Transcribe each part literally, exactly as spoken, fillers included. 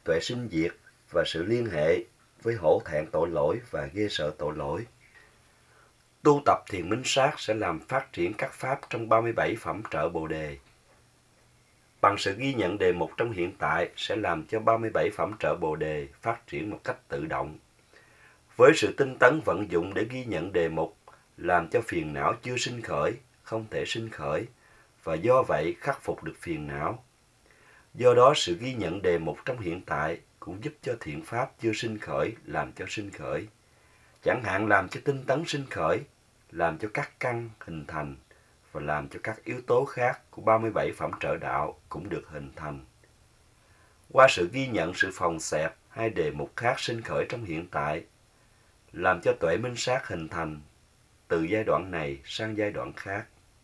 tuệ sinh diệt và sự liên hệ với hổ thẹn tội lỗi và ghê sợ tội lỗi. Tu tập thiền minh sát sẽ làm phát triển các pháp trong ba mươi bảy phẩm trợ Bồ Đề. Bằng sự ghi nhận đề mục trong hiện tại sẽ làm cho ba mươi bảy phẩm trợ Bồ Đề phát triển một cách tự động. Với sự tinh tấn vận dụng để ghi nhận đề mục, làm cho phiền não chưa sinh khởi, không thể sinh khởi, và do vậy khắc phục được phiền não. Do đó sự ghi nhận đề mục trong hiện tại cũng giúp cho thiện pháp chưa sinh khởi làm cho sinh khởi. Chẳng hạn làm cho tinh tấn sinh khởi, làm cho các căn hình thành, và làm cho các yếu tố khác của ba mươi bảy phẩm trợ đạo cũng được hình thành. Qua sự ghi nhận sự phòng xẹp hay đề mục khác sinh khởi trong hiện tại, làm cho tuệ minh sát hình thành từ giai đoạn này sang giai đoạn khác.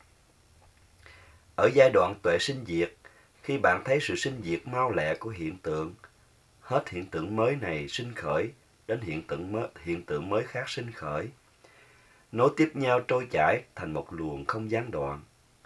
Ở giai đoạn tuệ sinh diệt, khi bạn thấy sự sinh diệt mau lẹ của hiện tượng, hết hiện tượng mới này sinh khởi đến hiện tượng mới, hiện tượng mới khác sinh khởi, nối tiếp nhau trôi chảy thành một luồng không gián đoạn.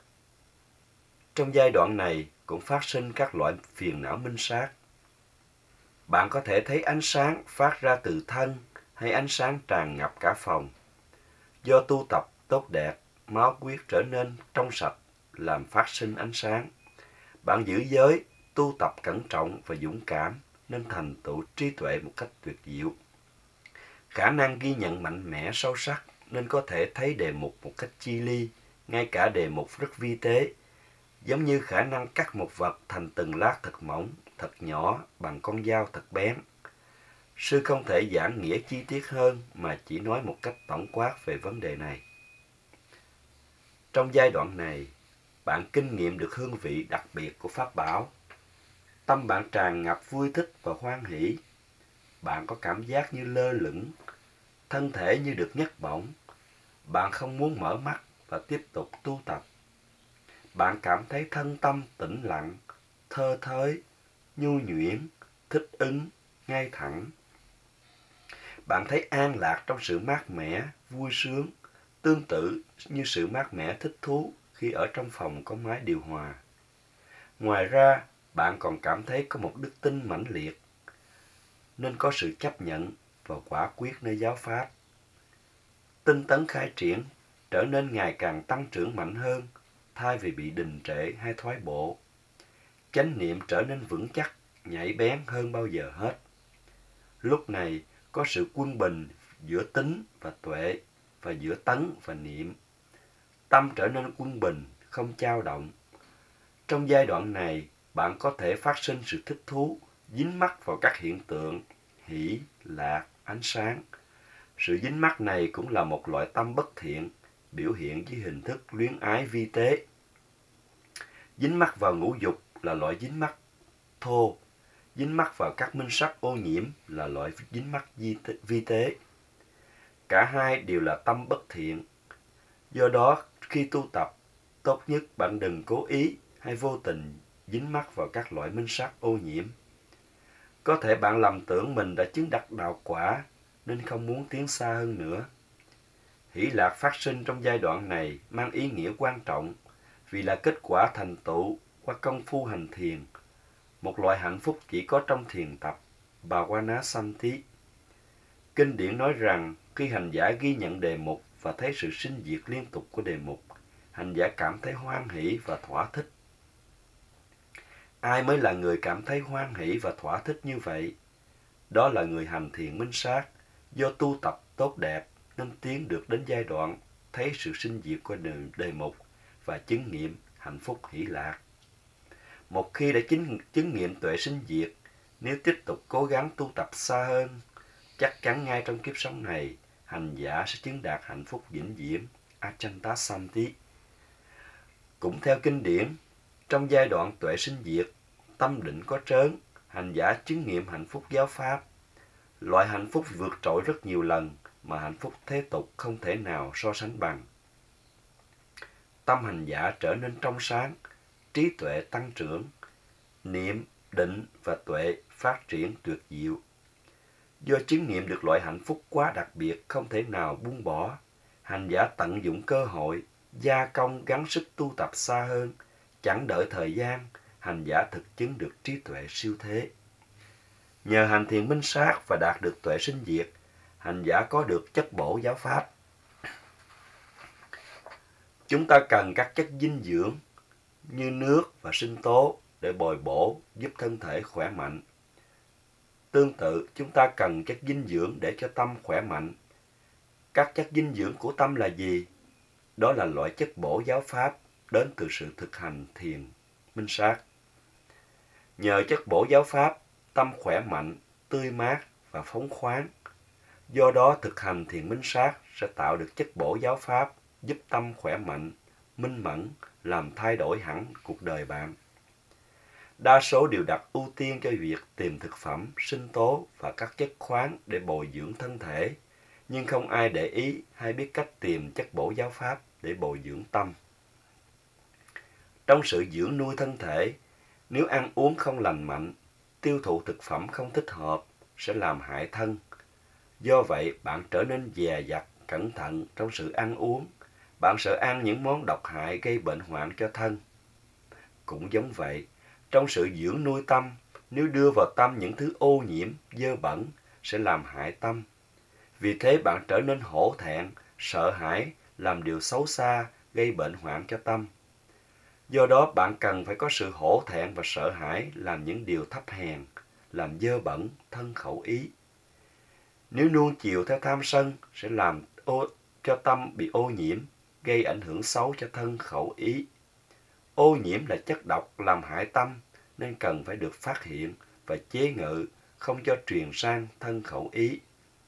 Trong giai đoạn này cũng phát sinh các loại phiền não minh sát. Bạn có thể thấy ánh sáng phát ra từ thân hay ánh sáng tràn ngập cả phòng. Do tu tập tốt đẹp, máu huyết trở nên trong sạch, làm phát sinh ánh sáng. Bạn giữ giới, tu tập cẩn trọng và dũng cảm nên thành tựu trí tuệ một cách tuyệt diệu. Khả năng ghi nhận mạnh mẽ sâu sắc nên có thể thấy đề mục một cách chi ly, ngay cả đề mục rất vi tế, giống như khả năng cắt một vật thành từng lát thật mỏng, thật nhỏ bằng con dao thật bén. Sư không thể giảng nghĩa chi tiết hơn mà chỉ nói một cách tổng quát về vấn đề này. Trong giai đoạn này, bạn kinh nghiệm được hương vị đặc biệt của Pháp bảo. Tâm bạn tràn ngập vui thích và hoan hỷ. Bạn có cảm giác như lơ lửng, thân thể như được nhấc bổng. Bạn không muốn mở mắt và tiếp tục tu tập. Bạn cảm thấy thân tâm tĩnh lặng, thơ thới, nhu nhuyễn, thích ứng, ngay thẳng. Bạn thấy an lạc trong sự mát mẻ, vui sướng, tương tự như sự mát mẻ thích thú khi ở trong phòng có máy điều hòa. Ngoài ra, bạn còn cảm thấy có một đức tin mãnh liệt, nên có sự chấp nhận và quả quyết nơi giáo pháp. Tinh tấn khai triển trở nên ngày càng tăng trưởng mạnh hơn, thay vì bị đình trệ hay thoái bộ. Chánh niệm trở nên vững chắc, nhạy bén hơn bao giờ hết. Lúc này có sự quân bình giữa tính và tuệ, và giữa tấn và niệm. Tâm trở nên quân bình, không dao động. Trong giai đoạn này, bạn có thể phát sinh sự thích thú, dính mắc vào các hiện tượng, hỷ, lạc, ánh sáng. Sự dính mắc này cũng là một loại tâm bất thiện, biểu hiện dưới hình thức luyến ái vi tế. Dính mắc vào ngũ dục là loại dính mắc thô. Dính mắc vào các minh sắc ô nhiễm là loại dính mắc vi tế. Cả hai đều là tâm bất thiện. Do đó, khi tu tập, tốt nhất bạn đừng cố ý hay vô tình dính mắc vào các loại minh sắc ô nhiễm. Có thể bạn lầm tưởng mình đã chứng đắc đạo quả nên không muốn tiến xa hơn nữa. Hỷ lạc phát sinh trong giai đoạn này mang ý nghĩa quan trọng vì là kết quả thành tựu qua công phu hành thiền, một loại hạnh phúc chỉ có trong thiền tập, Bhavanasamti. Kinh điển nói rằng khi hành giả ghi nhận đề mục và thấy sự sinh diệt liên tục của đề mục, hành giả cảm thấy hoan hỷ và thỏa thích. Ai mới là người cảm thấy hoan hỷ và thỏa thích như vậy? Đó là người hành thiền minh sát, do tu tập tốt đẹp nên tiến được đến giai đoạn thấy sự sinh diệt của đề mục và chứng nghiệm hạnh phúc hỷ lạc. Một khi đã chứng, chứng nghiệm tuệ sinh diệt, nếu tiếp tục cố gắng tu tập xa hơn, chắc chắn ngay trong kiếp sống này, hành giả sẽ chứng đạt hạnh phúc vĩnh viễn, Achantasamti. Cũng theo kinh điển, trong giai đoạn tuệ sinh diệt, tâm định có trớn, hành giả chứng nghiệm hạnh phúc giáo pháp. Loại hạnh phúc vượt trội rất nhiều lần mà hạnh phúc thế tục không thể nào so sánh bằng. Tâm hành giả trở nên trong sáng, trí tuệ tăng trưởng, niệm, định và tuệ phát triển tuyệt diệu. Do chứng nghiệm được loại hạnh phúc quá đặc biệt không thể nào buông bỏ, hành giả tận dụng cơ hội, gia công gắng sức tu tập xa hơn, chẳng đợi thời gian, hành giả thực chứng được trí tuệ siêu thế. Nhờ hành thiền minh sát và đạt được tuệ sinh diệt, hành giả có được chất bổ giáo pháp. Chúng ta cần các chất dinh dưỡng như nước và sinh tố để bồi bổ, giúp thân thể khỏe mạnh. Tương tự, chúng ta cần chất dinh dưỡng để cho tâm khỏe mạnh. Các chất dinh dưỡng của tâm là gì? Đó là loại chất bổ giáo pháp đến từ sự thực hành thiền minh sát. Nhờ chất bổ giáo pháp, tâm khỏe mạnh, tươi mát và phóng khoáng. Do đó, thực hành thiền minh sát sẽ tạo được chất bổ giáo pháp, giúp tâm khỏe mạnh, minh mẫn, làm thay đổi hẳn cuộc đời bạn. Đa số đều đặt ưu tiên cho việc tìm thực phẩm, sinh tố và các chất khoáng để bồi dưỡng thân thể, nhưng không ai để ý hay biết cách tìm chất bổ giáo pháp để bồi dưỡng tâm. Trong sự dưỡng nuôi thân thể, nếu ăn uống không lành mạnh, tiêu thụ thực phẩm không thích hợp sẽ làm hại thân. Do vậy, bạn trở nên dè dặt, cẩn thận trong sự ăn uống. Bạn sợ ăn những món độc hại gây bệnh hoạn cho thân. Cũng giống vậy, trong sự dưỡng nuôi tâm, nếu đưa vào tâm những thứ ô nhiễm, dơ bẩn sẽ làm hại tâm. Vì thế bạn trở nên hổ thẹn, sợ hãi, làm điều xấu xa, gây bệnh hoạn cho tâm. Do đó bạn cần phải có sự hổ thẹn và sợ hãi làm những điều thấp hèn, làm dơ bẩn, thân khẩu ý. Nếu nuông chiều theo tham sân sẽ làm ô, cho tâm bị ô nhiễm, gây ảnh hưởng xấu cho thân khẩu ý. Ô nhiễm là chất độc làm hại tâm nên cần phải được phát hiện và chế ngự, không cho truyền sang thân khẩu ý.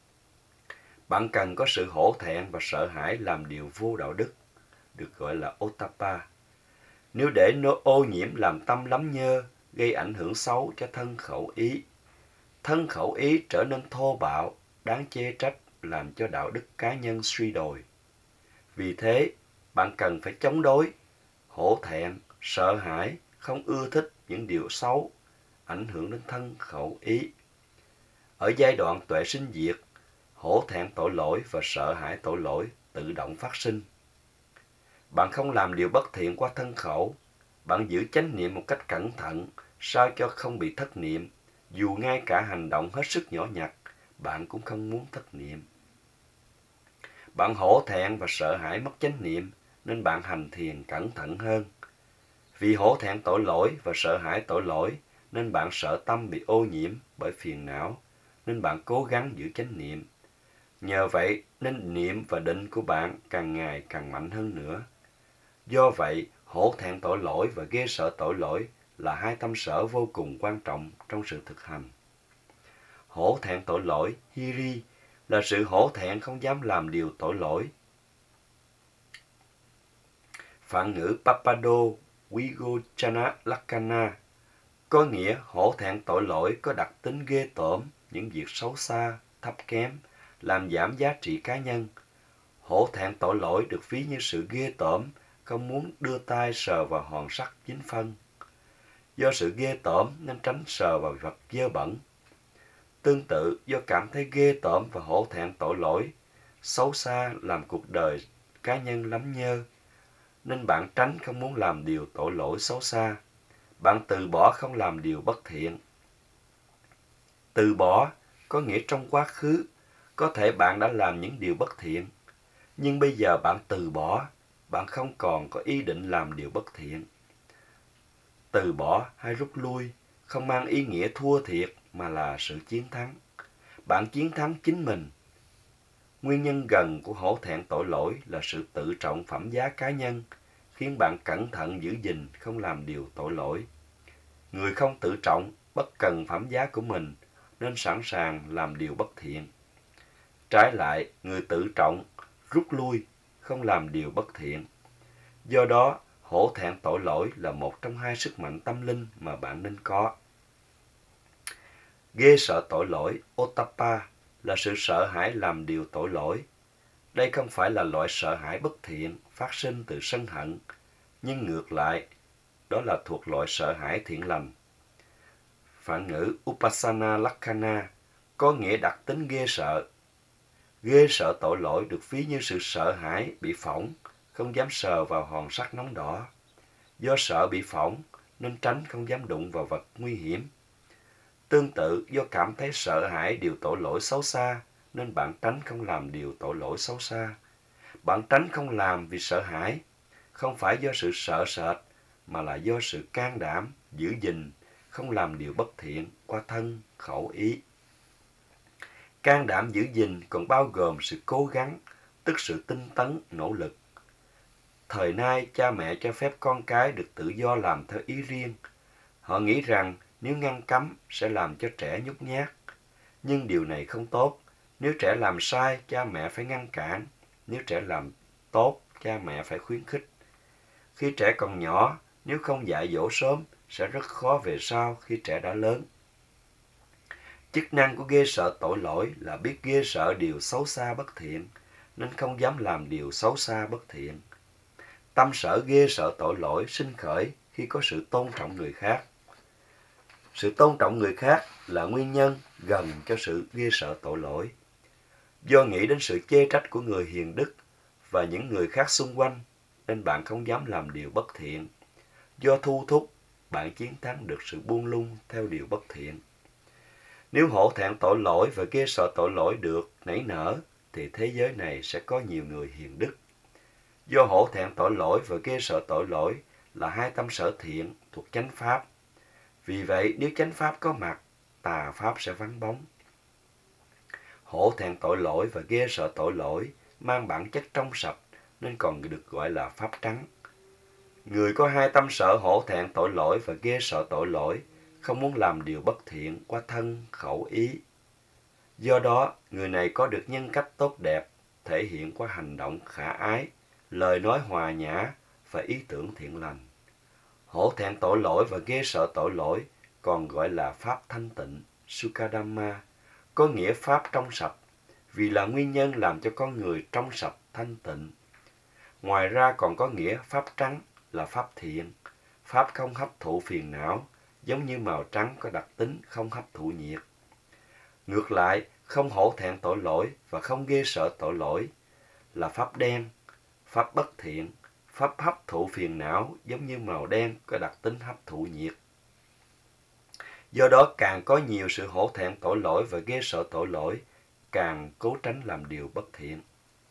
Bạn cần có sự hổ thẹn và sợ hãi làm điều vô đạo đức, được gọi là ottappa. Nếu để nó ô nhiễm làm tâm lắm nhơ, gây ảnh hưởng xấu cho thân khẩu ý. Thân khẩu ý trở nên thô bạo, đáng chê trách, làm cho đạo đức cá nhân suy đồi. Vì thế, bạn cần phải chống đối, hổ thẹn, sợ hãi, không ưa thích những điều xấu, ảnh hưởng đến thân khẩu ý. Ở giai đoạn tuệ sinh diệt, hổ thẹn tội lỗi và sợ hãi tội lỗi tự động phát sinh. Bạn không làm điều bất thiện qua thân khẩu, bạn giữ chánh niệm một cách cẩn thận, sao cho không bị thất niệm, dù ngay cả hành động hết sức nhỏ nhặt, bạn cũng không muốn thất niệm. Bạn hổ thẹn và sợ hãi mất chánh niệm, nên bạn hành thiền cẩn thận hơn. Vì hổ thẹn tội lỗi và sợ hãi tội lỗi, nên bạn sợ tâm bị ô nhiễm bởi phiền não, nên bạn cố gắng giữ chánh niệm. Nhờ vậy nên niệm và định của bạn càng ngày càng mạnh hơn nữa. Do vậy, hổ thẹn tội lỗi và ghê sợ tội lỗi là hai tâm sở vô cùng quan trọng trong sự thực hành. Hổ thẹn tội lỗi, hiri, là sự hổ thẹn không dám làm điều tội lỗi. Phạn ngữ Papado Vigochana Lakkhana có nghĩa hổ thẹn tội lỗi có đặc tính ghê tởm, những việc xấu xa, thấp kém, làm giảm giá trị cá nhân. Hổ thẹn tội lỗi được ví như sự ghê tởm, không muốn đưa tay sờ vào hòn sắt dính phân. Do sự ghê tởm nên tránh sờ vào vật dơ bẩn. Tương tự, do cảm thấy ghê tởm và hổ thẹn tội lỗi, xấu xa làm cuộc đời cá nhân lắm nhơ, nên bạn tránh không muốn làm điều tội lỗi xấu xa. Bạn từ bỏ không làm điều bất thiện. Từ bỏ có nghĩa trong quá khứ, có thể bạn đã làm những điều bất thiện, nhưng bây giờ bạn từ bỏ, bạn không còn có ý định làm điều bất thiện. Từ bỏ hay rút lui không mang ý nghĩa thua thiệt mà là sự chiến thắng. Bạn chiến thắng chính mình. Nguyên nhân gần của hổ thẹn tội lỗi là sự tự trọng phẩm giá cá nhân, khiến bạn cẩn thận giữ gìn không làm điều tội lỗi. Người không tự trọng, bất cần phẩm giá của mình, nên sẵn sàng làm điều bất thiện. Trái lại, người tự trọng, rút lui, không làm điều bất thiện. Do đó, hổ thẹn tội lỗi là một trong hai sức mạnh tâm linh mà bạn nên có. Ghê sợ tội lỗi, ottappa, là sự sợ hãi làm điều tội lỗi. Đây không phải là loại sợ hãi bất thiện phát sinh từ sân hận, nhưng ngược lại, đó là thuộc loại sợ hãi thiện lành. Phạn ngữ Upasana Lakkhana có nghĩa đặc tính ghê sợ. Ghê sợ tội lỗi được ví như sự sợ hãi bị phỏng, không dám sờ vào hòn sắt nóng đỏ. Do sợ bị phỏng nên tránh không dám đụng vào vật nguy hiểm. Tương tự, do cảm thấy sợ hãi điều tội lỗi xấu xa, nên bạn tránh không làm điều tội lỗi xấu xa. Bạn tránh không làm vì sợ hãi, không phải do sự sợ sệt, mà là do sự can đảm, giữ gìn, không làm điều bất thiện qua thân, khẩu, ý. Can đảm giữ gìn còn bao gồm sự cố gắng, tức sự tinh tấn, nỗ lực. Thời nay, cha mẹ cho phép con cái được tự do làm theo ý riêng. Họ nghĩ rằng nếu ngăn cấm sẽ làm cho trẻ nhút nhát. Nhưng điều này không tốt. Nếu trẻ làm sai, cha mẹ phải ngăn cản. Nếu trẻ làm tốt, cha mẹ phải khuyến khích. Khi trẻ còn nhỏ, nếu không dạy dỗ sớm, sẽ rất khó về sau khi trẻ đã lớn. Chức năng của ghê sợ tội lỗi là biết ghê sợ điều xấu xa bất thiện, nên không dám làm điều xấu xa bất thiện. Tâm sở ghê sợ tội lỗi sinh khởi khi có sự tôn trọng người khác. Sự tôn trọng người khác là nguyên nhân gần cho sự ghê sợ tội lỗi. Do nghĩ đến sự chê trách của người hiền đức và những người khác xung quanh, nên bạn không dám làm điều bất thiện. Do thu thúc, bạn chiến thắng được sự buông lung theo điều bất thiện. Nếu hổ thẹn tội lỗi và ghê sợ tội lỗi được nảy nở, thì thế giới này sẽ có nhiều người hiền đức. Do hổ thẹn tội lỗi và ghê sợ tội lỗi là hai tâm sở thiện thuộc chánh pháp. Vì vậy, nếu chánh pháp có mặt, tà pháp sẽ vắng bóng. Hổ thẹn tội lỗi và ghê sợ tội lỗi mang bản chất trong sạch, nên còn được gọi là pháp trắng. Người có hai tâm sở hổ thẹn tội lỗi và ghê sợ tội lỗi, không muốn làm điều bất thiện qua thân, khẩu, ý. Do đó, người này có được nhân cách tốt đẹp, thể hiện qua hành động khả ái, lời nói hòa nhã và ý tưởng thiện lành. Hổ thẹn tội lỗi và ghê sợ tội lỗi còn gọi là pháp thanh tịnh, Sukadhamma, có nghĩa pháp trong sạch, vì là nguyên nhân làm cho con người trong sạch thanh tịnh. Ngoài ra còn có nghĩa pháp trắng là pháp thiện, pháp không hấp thụ phiền não, giống như màu trắng có đặc tính không hấp thụ nhiệt. Ngược lại, không hổ thẹn tội lỗi và không ghê sợ tội lỗi là pháp đen, pháp bất thiện, pháp hấp thụ phiền não giống như màu đen có đặc tính hấp thụ nhiệt. Do đó càng có nhiều sự hổ thẹn tội lỗi và ghê sợ tội lỗi, càng cố tránh làm điều bất thiện.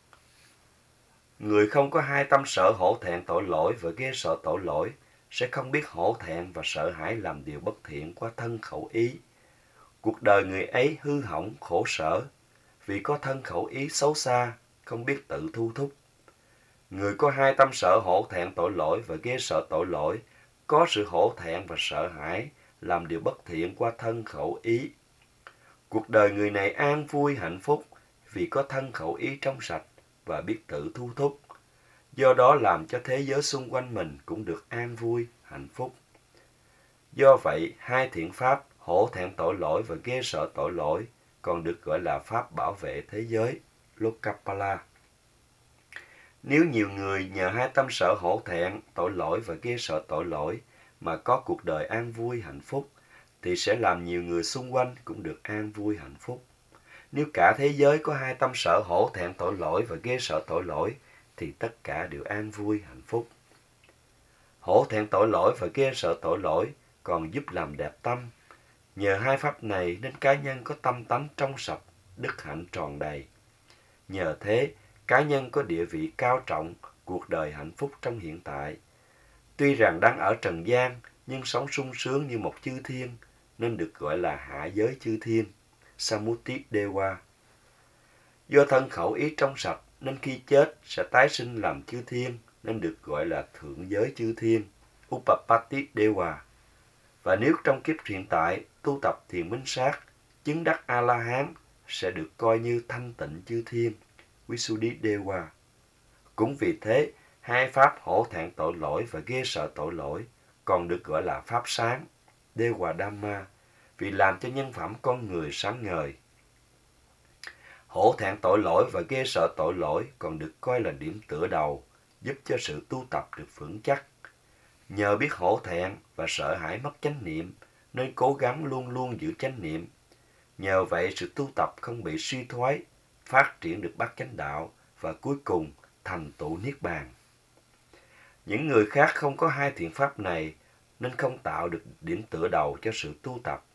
Người không có hai tâm sở hổ thẹn tội lỗi và ghê sợ tội lỗi sẽ không biết hổ thẹn và sợ hãi làm điều bất thiện qua thân khẩu ý. Cuộc đời người ấy hư hỏng, khổ sở, vì có thân khẩu ý xấu xa, không biết tự thu thúc. Người có hai tâm sở hổ thẹn tội lỗi và ghê sợ tội lỗi, có sự hổ thẹn và sợ hãi, làm điều bất thiện qua thân khẩu ý. Cuộc đời người này an vui, hạnh phúc, vì có thân khẩu ý trong sạch và biết tự thu thúc. Do đó làm cho thế giới xung quanh mình cũng được an vui, hạnh phúc. Do vậy, hai thiện pháp, hổ thẹn tội lỗi và ghê sợ tội lỗi, còn được gọi là pháp bảo vệ thế giới, Lokapala. Nếu nhiều người nhờ hai tâm sở hổ thẹn, tội lỗi và ghê sợ tội lỗi mà có cuộc đời an vui, hạnh phúc, thì sẽ làm nhiều người xung quanh cũng được an vui, hạnh phúc. Nếu cả thế giới có hai tâm sở hổ thẹn tội lỗi và ghê sợ tội lỗi, thì tất cả đều an vui, hạnh phúc. Hổ thẹn tội lỗi và ghê sợ tội lỗi còn giúp làm đẹp tâm. Nhờ hai pháp này nên cá nhân có tâm tánh trong sạch, đức hạnh tròn đầy. Nhờ thế, cá nhân có địa vị cao trọng, cuộc đời hạnh phúc trong hiện tại. Tuy rằng đang ở trần gian, nhưng sống sung sướng như một chư thiên, nên được gọi là hạ giới chư thiên, Samuti Dewa. Do thân khẩu ý trong sạch, nên khi chết sẽ tái sinh làm chư thiên, nên được gọi là thượng giới chư thiên, Upapati Dewa. Và nếu trong kiếp hiện tại tu tập thiền minh sát, chứng đắc A-la-hán, sẽ được coi như thanh tịnh chư thiên, Visuddhi Dewa. Cũng vì thế, hai pháp hổ thẹn tội lỗi và ghê sợ tội lỗi còn được gọi là pháp sáng, Dewa Dhamma, vì làm cho nhân phẩm con người sáng ngời. Hổ thẹn tội lỗi và ghê sợ tội lỗi còn được coi là điểm tựa đầu, giúp cho sự tu tập được vững chắc. Nhờ biết hổ thẹn và sợ hãi mất chánh niệm, nên cố gắng luôn luôn giữ chánh niệm. Nhờ vậy sự tu tập không bị suy thoái, phát triển được bát chánh đạo và cuối cùng thành tựu niết bàn. Những người khác không có hai thiện pháp này nên không tạo được điểm tựa đầu cho sự tu tập,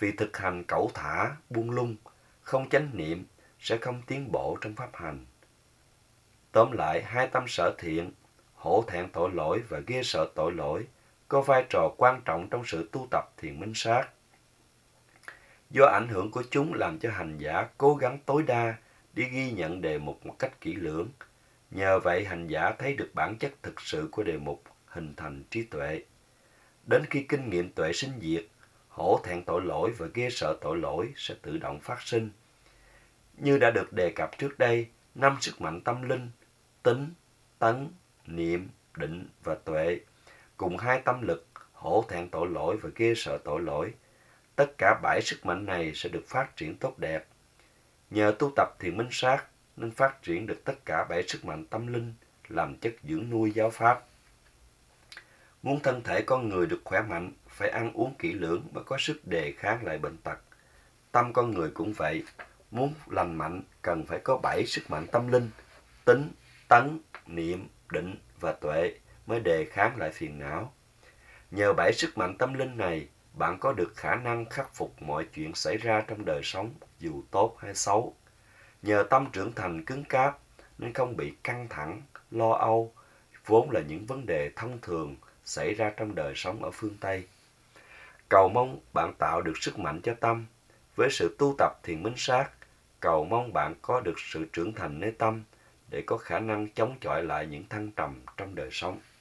Vì thực hành cẩu thả, buông lung, không chánh niệm sẽ không tiến bộ trong pháp hành. Tóm lại, hai tâm sở thiện, hổ thẹn tội lỗi và ghê sợ tội lỗi, có vai trò quan trọng trong sự tu tập thiền minh sát. Do ảnh hưởng của chúng làm cho hành giả cố gắng tối đa đi ghi nhận đề mục một cách kỹ lưỡng. Nhờ vậy hành giả thấy được bản chất thực sự của đề mục, hình thành trí tuệ. Đến khi kinh nghiệm tuệ sinh diệt, hổ thẹn tội lỗi và ghê sợ tội lỗi sẽ tự động phát sinh. Như đã được đề cập trước đây, năm sức mạnh tâm linh, tính, tấn, niệm, định và tuệ, cùng hai tâm lực, hổ thẹn tội lỗi và ghê sợ tội lỗi, tất cả bảy sức mạnh này sẽ được phát triển tốt đẹp. Nhờ tu tập thiền minh sát nên phát triển được tất cả bảy sức mạnh tâm linh làm chất dưỡng nuôi giáo pháp. Muốn thân thể con người được khỏe mạnh, phải ăn uống kỹ lưỡng mới có sức đề kháng lại bệnh tật. Tâm con người cũng vậy, muốn lành mạnh cần phải có bảy sức mạnh tâm linh, tính, tấn, niệm, định và tuệ mới đề kháng lại phiền não. Nhờ bảy sức mạnh tâm linh này, bạn có được khả năng khắc phục mọi chuyện xảy ra trong đời sống, dù tốt hay xấu. Nhờ tâm trưởng thành cứng cáp nên không bị căng thẳng, lo âu, vốn là những vấn đề thông thường xảy ra trong đời sống ở phương Tây. Cầu mong bạn tạo được sức mạnh cho tâm. Với sự tu tập thiền minh sát, cầu mong bạn có được sự trưởng thành nơi tâm để có khả năng chống chọi lại những thăng trầm trong đời sống.